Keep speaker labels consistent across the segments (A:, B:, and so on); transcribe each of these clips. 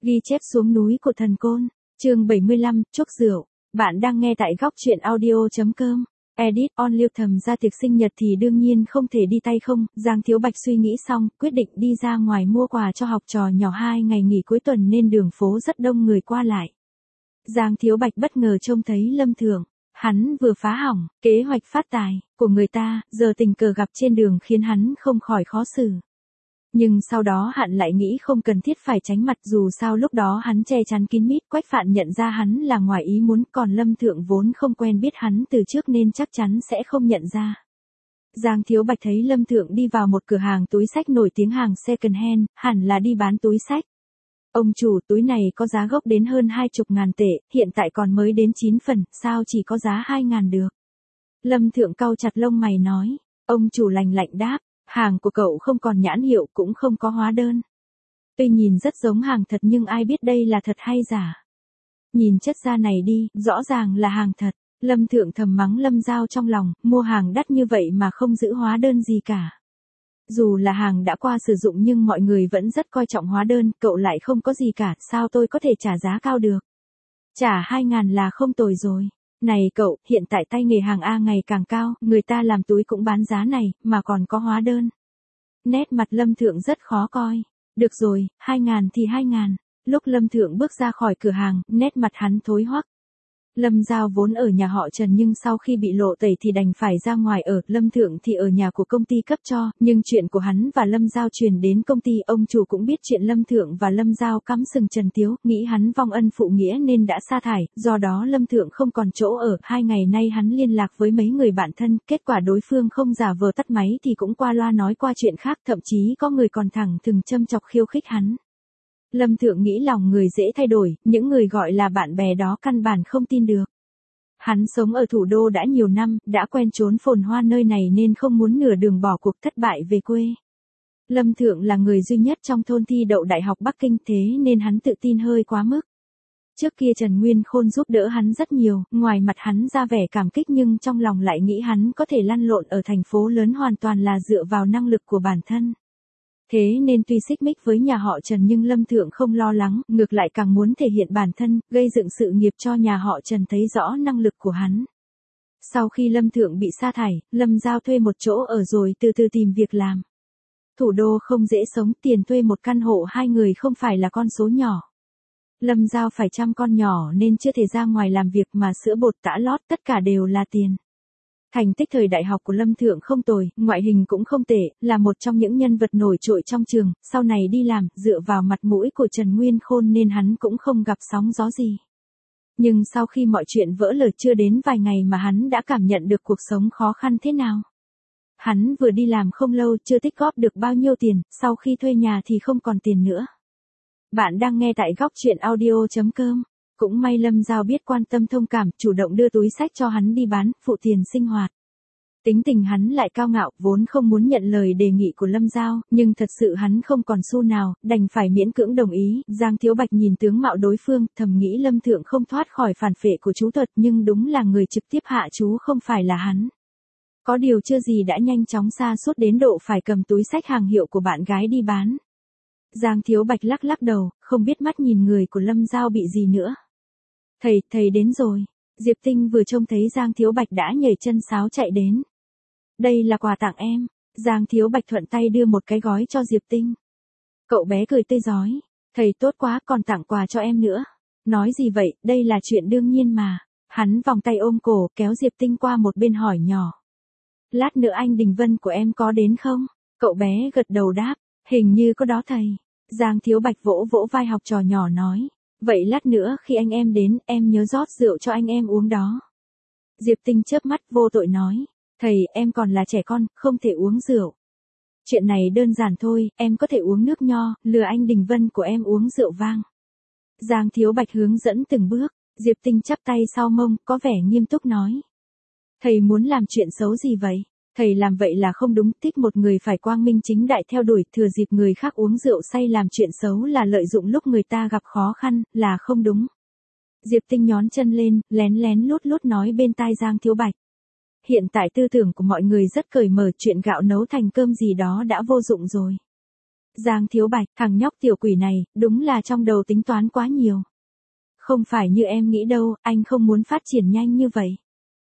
A: Ghi chép xuống núi của thần côn. Chương 75, chúc rượu. Bạn đang nghe tại góc truyện audio.com. Edit on Liêu Thầm ra tiệc sinh nhật thì đương nhiên không thể đi tay không. Giang Thiếu Bạch suy nghĩ xong, quyết định đi ra ngoài mua quà cho học trò nhỏ 2 ngày nghỉ cuối tuần nên đường phố rất đông người qua lại. Giang Thiếu Bạch bất ngờ trông thấy Lâm Thượng. Hắn vừa phá hỏng kế hoạch phát tài của người ta, giờ tình cờ gặp trên đường khiến hắn không khỏi khó xử. Nhưng sau đó hắn lại nghĩ không cần thiết phải tránh mặt, dù sao lúc đó hắn che chắn kín mít, Quách Phạn nhận ra hắn là ngoài ý muốn, còn Lâm Thượng vốn không quen biết hắn từ trước nên chắc chắn sẽ không nhận ra. Giang Thiếu Bạch thấy Lâm Thượng đi vào một cửa hàng túi xách nổi tiếng, hàng second hand, hẳn là đi bán túi xách. Ông chủ, túi này có giá gốc đến hơn 20.000 tệ, hiện tại còn mới đến 9 phần, sao chỉ có giá 2.000 được? Lâm Thượng cau chặt lông mày nói. Ông chủ lạnh lạnh đáp, hàng của cậu không còn nhãn hiệu cũng không có hóa đơn. Tuy nhìn rất giống hàng thật nhưng ai biết đây là thật hay giả. Nhìn chất da này đi, rõ ràng là hàng thật. Lâm Thượng thầm mắng Lâm Giao trong lòng, mua hàng đắt như vậy mà không giữ hóa đơn gì cả. Dù là hàng đã qua sử dụng nhưng mọi người vẫn rất coi trọng hóa đơn, cậu lại không có gì cả, sao tôi có thể trả giá cao được? Trả 2.000 là không tồi rồi. Này cậu, hiện tại tay nghề hàng A ngày càng cao, người ta làm túi cũng bán giá này, mà còn có hóa đơn. Nét mặt Lâm Thượng rất khó coi. Được rồi, 2.000 thì 2.000. Lúc Lâm Thượng bước ra khỏi cửa hàng, nét mặt hắn thối hoắc. Lâm Giao vốn ở nhà họ Trần nhưng sau khi bị lộ tẩy thì đành phải ra ngoài ở, Lâm Thượng thì ở nhà của công ty cấp cho, nhưng chuyện của hắn và Lâm Giao truyền đến công ty, ông chủ cũng biết chuyện Lâm Thượng và Lâm Giao cắm sừng Trần Tiếu, nghĩ hắn vong ân phụ nghĩa nên đã sa thải, do đó Lâm Thượng không còn chỗ ở, 2 ngày nay hắn liên lạc với mấy người bạn thân, kết quả đối phương không giả vờ tắt máy thì cũng qua loa nói qua chuyện khác, thậm chí có người còn thẳng thừng châm chọc khiêu khích hắn. Lâm Thượng nghĩ lòng người dễ thay đổi, những người gọi là bạn bè đó căn bản không tin được. Hắn sống ở thủ đô đã nhiều năm, đã quen chốn phồn hoa nơi này nên không muốn nửa đường bỏ cuộc thất bại về quê. Lâm Thượng là người duy nhất trong thôn thi đậu Đại học Bắc Kinh, thế nên hắn tự tin hơi quá mức. Trước kia Trần Nguyên Khôn giúp đỡ hắn rất nhiều, ngoài mặt hắn ra vẻ cảm kích nhưng trong lòng lại nghĩ hắn có thể lăn lộn ở thành phố lớn hoàn toàn là dựa vào năng lực của bản thân. Thế nên tuy xích mích với nhà họ Trần nhưng Lâm Thượng không lo lắng, ngược lại càng muốn thể hiện bản thân, gây dựng sự nghiệp cho nhà họ Trần thấy rõ năng lực của hắn. Sau khi Lâm Thượng bị sa thải, Lâm Giao thuê một chỗ ở rồi từ từ tìm việc làm. Thủ đô không dễ sống, tiền thuê một căn hộ 2 người không phải là con số nhỏ. Lâm Giao phải chăm con nhỏ nên chưa thể ra ngoài làm việc mà sữa bột tã lót tất cả đều là tiền. Thành tích thời đại học của Lâm Thượng không tồi, ngoại hình cũng không tệ, là một trong những nhân vật nổi trội trong trường, sau này đi làm, dựa vào mặt mũi của Trần Nguyên Khôn nên hắn cũng không gặp sóng gió gì. Nhưng sau khi mọi chuyện vỡ lở chưa đến vài ngày mà hắn đã cảm nhận được cuộc sống khó khăn thế nào. Hắn vừa đi làm không lâu chưa tích góp được bao nhiêu tiền, sau khi thuê nhà thì không còn tiền nữa. Bạn đang nghe tại góc truyện audio.com. Cũng may Lâm Giao biết quan tâm thông cảm, chủ động đưa túi xách cho hắn đi bán, phụ tiền sinh hoạt. Tính tình hắn lại cao ngạo, vốn không muốn nhận lời đề nghị của Lâm Giao, nhưng thật sự hắn không còn xu nào, đành phải miễn cưỡng đồng ý. Giang Thiếu Bạch nhìn tướng mạo đối phương, thầm nghĩ Lâm Thượng không thoát khỏi phản phệ của chú Thuật, nhưng đúng là người trực tiếp hạ chú không phải là hắn. Có điều chưa gì đã nhanh chóng sa sút đến độ phải cầm túi xách hàng hiệu của bạn gái đi bán. Giang Thiếu Bạch lắc lắc đầu, không biết mắt nhìn người của Lâm Giao bị gì nữa. Thầy đến rồi. Diệp Tinh vừa trông thấy Giang Thiếu Bạch đã nhảy chân sáo chạy đến. Đây là quà tặng em. Giang Thiếu Bạch thuận tay đưa một cái gói cho Diệp Tinh. Cậu bé cười tươi rói. Thầy tốt quá, còn tặng quà cho em nữa. Nói gì vậy, đây là chuyện đương nhiên mà. Hắn vòng tay ôm cổ, kéo Diệp Tinh qua một bên hỏi nhỏ. Lát nữa anh Đình Vân của em có đến không? Cậu bé gật đầu đáp. Hình như có đó thầy. Giang Thiếu Bạch vỗ vỗ vai học trò nhỏ nói. Vậy lát nữa khi anh em đến, em nhớ rót rượu cho anh em uống đó. Diệp Tinh chớp mắt vô tội nói. Thầy, em còn là trẻ con, không thể uống rượu. Chuyện này đơn giản thôi, em có thể uống nước nho, lừa anh Đình Vân của em uống rượu vang. Giang Thiếu Bạch hướng dẫn từng bước, Diệp Tinh chắp tay sau mông, có vẻ nghiêm túc nói. Thầy muốn làm chuyện xấu gì vậy? Thầy làm vậy là không đúng, thích một người phải quang minh chính đại theo đuổi, thừa dịp người khác uống rượu say làm chuyện xấu là lợi dụng lúc người ta gặp khó khăn, là không đúng. Diệp Tinh nhón chân lên, lén lén lút lút nói bên tai Giang Thiếu Bạch. Hiện tại tư tưởng của mọi người rất cởi mở, chuyện gạo nấu thành cơm gì đó đã vô dụng rồi. Giang Thiếu Bạch, thằng nhóc tiểu quỷ này, đúng là trong đầu tính toán quá nhiều. Không phải như em nghĩ đâu, anh không muốn phát triển nhanh như vậy.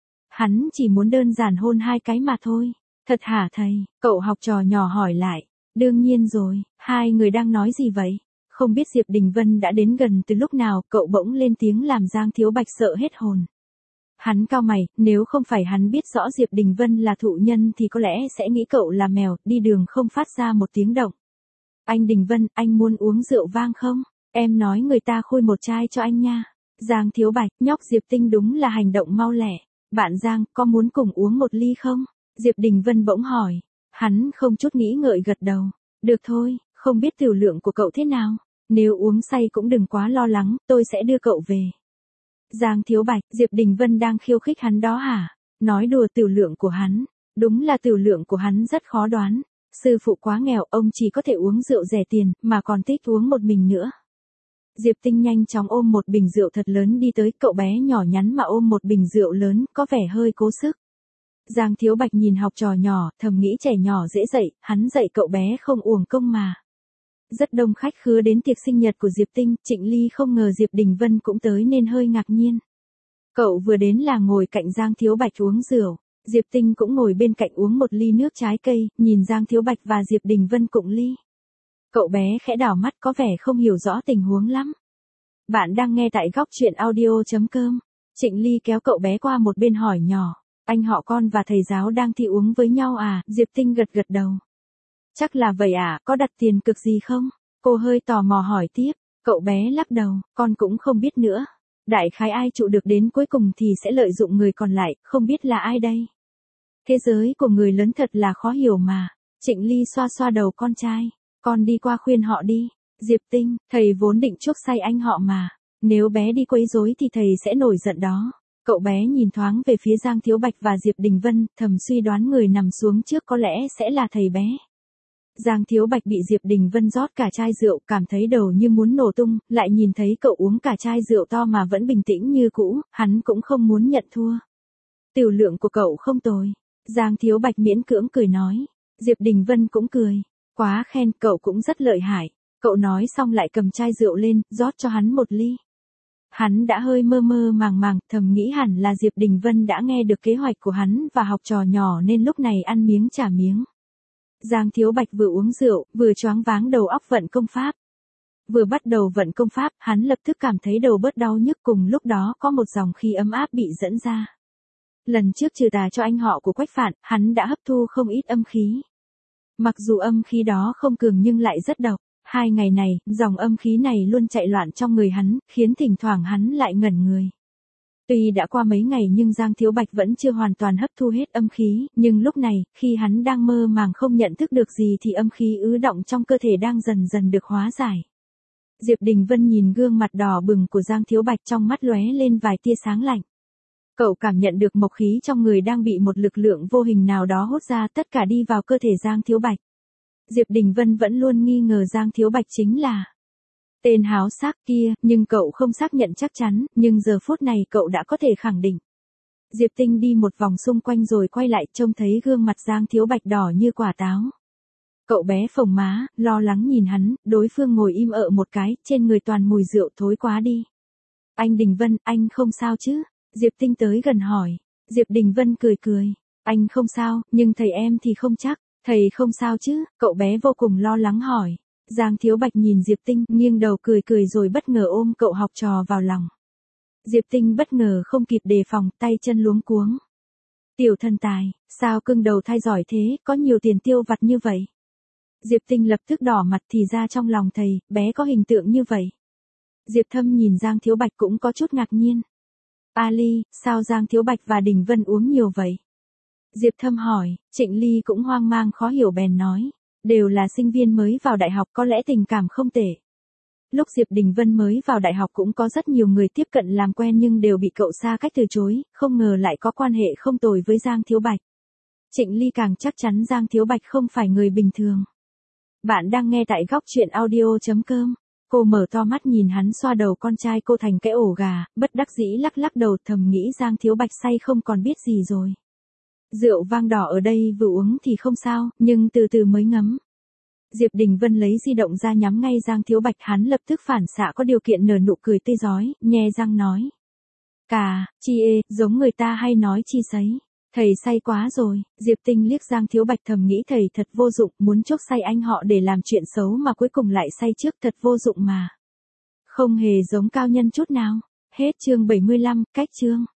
A: Hắn chỉ muốn đơn giản hôn 2 cái mà thôi. Thật hả thầy? Cậu học trò nhỏ hỏi lại. Đương nhiên rồi, 2 người đang nói gì vậy? Không biết Diệp Đình Vân đã đến gần từ lúc nào, cậu bỗng lên tiếng làm Giang Thiếu Bạch sợ hết hồn. Hắn cau mày, nếu không phải hắn biết rõ Diệp Đình Vân là thụ nhân thì có lẽ sẽ nghĩ cậu là mèo, đi đường không phát ra một tiếng động. Anh Đình Vân, anh muốn uống rượu vang không? Em nói người ta khui một chai cho anh nha. Giang Thiếu Bạch, nhóc Diệp Tinh đúng là hành động mau lẹ. Bạn Giang, có muốn cùng uống một ly không? Diệp Đình Vân bỗng hỏi. Hắn không chút nghĩ ngợi gật đầu. Được thôi, không biết tiểu lượng của cậu thế nào. Nếu uống say cũng đừng quá lo lắng, tôi sẽ đưa cậu về. Giang Thiếu Bạch, Diệp Đình Vân đang khiêu khích hắn đó hả? Nói đùa tiểu lượng của hắn. Đúng là tiểu lượng của hắn rất khó đoán. Sư phụ quá nghèo, ông chỉ có thể uống rượu rẻ tiền, mà còn thích uống một mình nữa. Diệp Tinh nhanh chóng ôm một bình rượu thật lớn đi tới, cậu bé nhỏ nhắn mà ôm một bình rượu lớn, có vẻ hơi cố sức. Giang Thiếu Bạch nhìn học trò nhỏ, thầm nghĩ trẻ nhỏ dễ dạy, hắn dạy cậu bé không uổng công mà. Rất đông khách khứa đến tiệc sinh nhật của Diệp Tinh, Trịnh Ly không ngờ Diệp Đình Vân cũng tới nên hơi ngạc nhiên. Cậu vừa đến là ngồi cạnh Giang Thiếu Bạch uống rượu, Diệp Tinh cũng ngồi bên cạnh uống một ly nước trái cây, nhìn Giang Thiếu Bạch và Diệp Đình Vân cụng ly. Cậu bé khẽ đảo mắt có vẻ không hiểu rõ tình huống lắm. Bạn đang nghe tại góc truyện audio.com. Trịnh Ly kéo cậu bé qua một bên hỏi nhỏ. Anh họ con và thầy giáo đang thi uống với nhau à? Diệp Tinh gật gật đầu. Chắc là vậy à, có đặt tiền cược gì không? Cô hơi tò mò hỏi tiếp. Cậu bé lắc đầu, con cũng không biết nữa. Đại khái ai trụ được đến cuối cùng thì sẽ lợi dụng người còn lại, không biết là ai đây. Thế giới của người lớn thật là khó hiểu mà. Trịnh Ly xoa xoa đầu con trai. Con đi qua khuyên họ đi. Diệp Tinh, thầy vốn định chuốc say anh họ mà. Nếu bé đi quấy rối thì thầy sẽ nổi giận đó. Cậu bé nhìn thoáng về phía Giang Thiếu Bạch và Diệp Đình Vân, thầm suy đoán người nằm xuống trước có lẽ sẽ là thầy bé. Giang Thiếu Bạch bị Diệp Đình Vân rót cả chai rượu, cảm thấy đầu như muốn nổ tung, lại nhìn thấy cậu uống cả chai rượu to mà vẫn bình tĩnh như cũ, hắn cũng không muốn nhận thua. Tiểu lượng của cậu không tồi. Giang Thiếu Bạch miễn cưỡng cười nói. Diệp Đình Vân cũng cười. Quá khen, cậu cũng rất lợi hại. Cậu nói xong lại cầm chai rượu lên, rót cho hắn một ly. Hắn đã hơi mơ mơ màng màng, thầm nghĩ hẳn là Diệp Đình Vân đã nghe được kế hoạch của hắn và học trò nhỏ nên lúc này ăn miếng trả miếng. Giang Thiếu Bạch vừa uống rượu, vừa choáng váng đầu óc vận công pháp. Vừa bắt đầu vận công pháp, hắn lập tức cảm thấy đầu bớt đau nhức, cùng lúc đó có một dòng khí ấm áp bị dẫn ra. Lần trước trừ tà cho anh họ của Quách Phạn, hắn đã hấp thu không ít âm khí. Mặc dù âm khí đó không cường nhưng lại rất độc. 2 ngày này, dòng âm khí này luôn chạy loạn trong người hắn, khiến thỉnh thoảng hắn lại ngẩn người. Tuy đã qua mấy ngày nhưng Giang Thiếu Bạch vẫn chưa hoàn toàn hấp thu hết âm khí, nhưng lúc này, khi hắn đang mơ màng không nhận thức được gì thì âm khí ứ đọng trong cơ thể đang dần dần được hóa giải. Diệp Đình Vân nhìn gương mặt đỏ bừng của Giang Thiếu Bạch, trong mắt lóe lên vài tia sáng lạnh. Cậu cảm nhận được mộc khí trong người đang bị một lực lượng vô hình nào đó hút ra, tất cả đi vào cơ thể Giang Thiếu Bạch. Diệp Đình Vân vẫn luôn nghi ngờ Giang Thiếu Bạch chính là tên háo sắc kia, nhưng cậu không xác nhận chắc chắn, nhưng giờ phút này cậu đã có thể khẳng định. Diệp Tinh đi một vòng xung quanh rồi quay lại, trông thấy gương mặt Giang Thiếu Bạch đỏ như quả táo. Cậu bé phồng má, lo lắng nhìn hắn, đối phương ngồi im ợ một cái, trên người toàn mùi rượu thối quá đi. Anh Đình Vân, anh không sao chứ? Diệp Tinh tới gần hỏi. Diệp Đình Vân cười cười. Anh không sao, nhưng thầy em thì không chắc. Thầy không sao chứ? Cậu bé vô cùng lo lắng hỏi. Giang Thiếu Bạch nhìn Diệp Tinh, nghiêng đầu cười cười rồi bất ngờ ôm cậu học trò vào lòng. Diệp Tinh bất ngờ không kịp đề phòng, tay chân luống cuống. Tiểu thần tài, sao cưng đầu thai giỏi thế, có nhiều tiền tiêu vặt như vậy? Diệp Tinh lập tức đỏ mặt, thì ra trong lòng thầy, bé có hình tượng như vậy. Diệp Thâm nhìn Giang Thiếu Bạch cũng có chút ngạc nhiên. Ali, sao Giang Thiếu Bạch và Đình Vân uống nhiều vậy? Diệp Thâm hỏi, Trịnh Ly cũng hoang mang khó hiểu bèn nói. Đều là sinh viên mới vào đại học, có lẽ tình cảm không tệ. Lúc Diệp Đình Vân mới vào đại học cũng có rất nhiều người tiếp cận làm quen nhưng đều bị cậu xa cách từ chối, không ngờ lại có quan hệ không tồi với Giang Thiếu Bạch. Trịnh Ly càng chắc chắn Giang Thiếu Bạch không phải người bình thường. Bạn đang nghe tại góc truyện audio.com. Cô mở to mắt nhìn hắn xoa đầu con trai cô thành cái ổ gà, bất đắc dĩ lắc lắc đầu, thầm nghĩ Giang Thiếu Bạch say không còn biết gì rồi. Rượu vang đỏ ở đây vừa uống thì không sao, nhưng từ từ mới ngấm. Diệp Đình Vân lấy di động ra nhắm ngay Giang Thiếu Bạch, hắn lập tức phản xạ có điều kiện nở nụ cười tươi rói, nhe răng nói. Cà, chi ê, giống người ta hay nói chi sấy. Thầy say quá rồi, Diệp Tinh liếc Giang Thiếu Bạch thầm nghĩ thầy thật vô dụng, muốn chốc say anh họ để làm chuyện xấu mà cuối cùng lại say trước, thật vô dụng mà. Không hề giống cao nhân chút nào. Hết chương 75, cách chương.